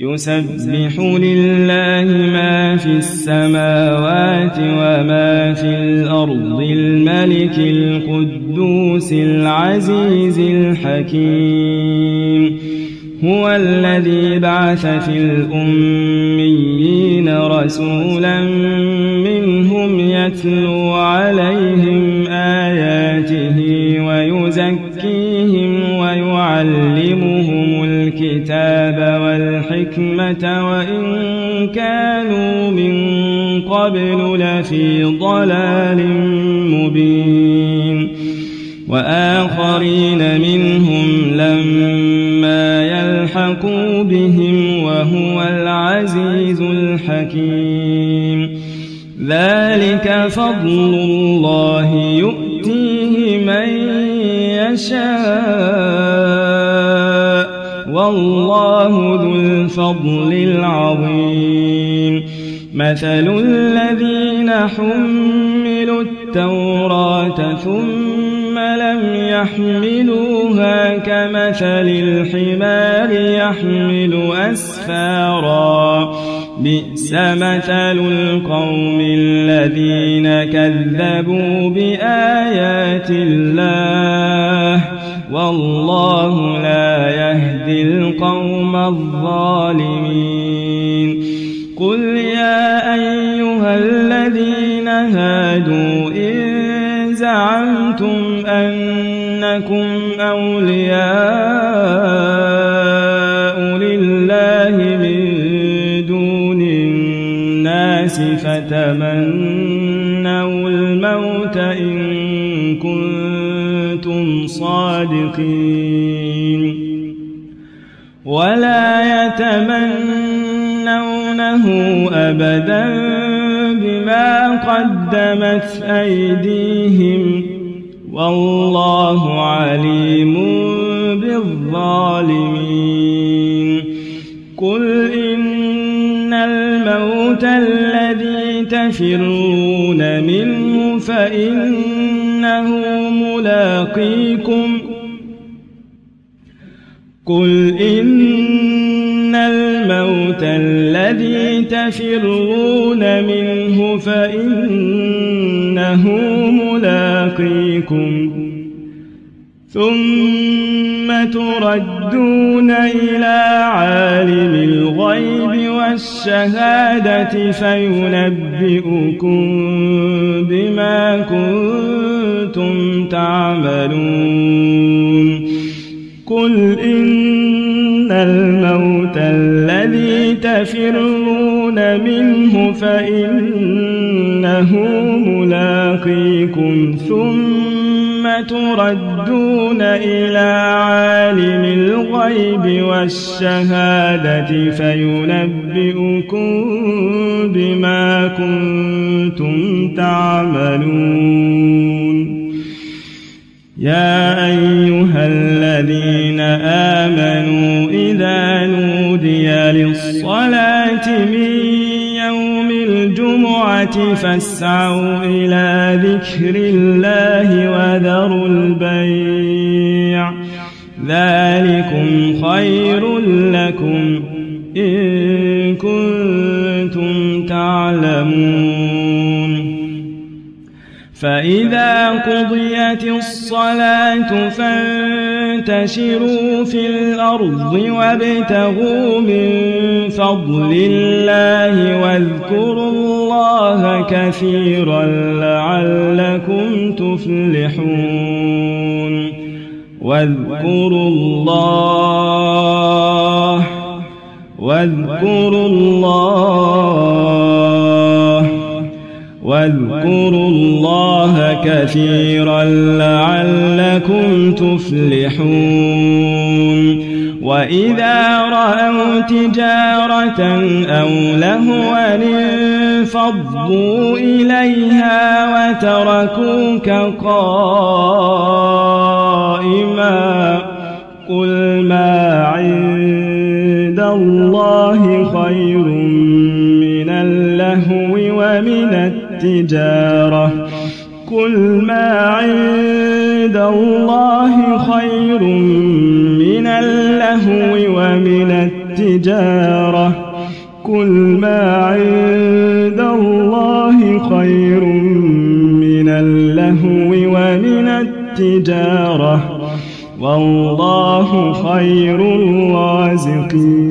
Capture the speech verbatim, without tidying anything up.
يسبح لله ما في السماوات وما في الأرض الملك القدوس العزيز الحكيم هو الذي بعث في الأميين رسولا منهم يتلو عليهم آياته ويزكيهم ويعلمهم الكتاب والحكمة وإن كانوا من قبل لفي ضلال مبين وآخرين منهم لما يلحقوا بهم وهو العزيز الحكيم ذلك فضل الله يؤتيه من يشاء والله ذو الفضل العظيم مثل الذين حملوا التوراة ثم لم يحملوها كمثل الحمار يحمل أسفارا بئس مثل القوم الذين كذبوا بآيات الله والله لا يهدي القوم الظالمين قل يا أيها الذين هادوا إن زعمتم أنكم أولياء لله من دون الناس فتمنوا الموت إن كنتم صادقين ولا يتمنونه أبدا بما قدمت أيديهم والله عليم بالظالمين قل إن الموت الذي تفرون منه فإنه ملاقيكم قل إن الموت الذي تفرون منه فإنه ملاقيكم ثم تردون إلى عالم الغيب والشهادة فينبئكم بما كنتم تعملون قل إن الموت الذي تفرون منه فإنه ملاقيكم ثم تردون إلى عالم الغيب والشهادة فينبئكم بما كنتم تعملون يا أيها الذين آمنوا إذا نودي للصلاة من يوم الجمعة فاسعوا إلى ذكر الله وذروا البيع ذلكم خير لكم إن كنتم تعلمون فإذا قضيت الصلاة فانتشروا في الأرض وابتغوا من فضل الله واذكروا الله كثيرا لعلكم تفلحون واذكروا الله واذكروا الله واذكروا الله كثيرا لعلكم تفلحون وإذا رأوا تجارة أو لهوا انفضوا إليها وتركوك قائما قل ما عند الله خير من اللهو ومن التجارة قل ما عند الله خير من اللهو ومن التجارة التجارة قل ما عند الله خير من اللهو ومن التجارة والله خير الرازقين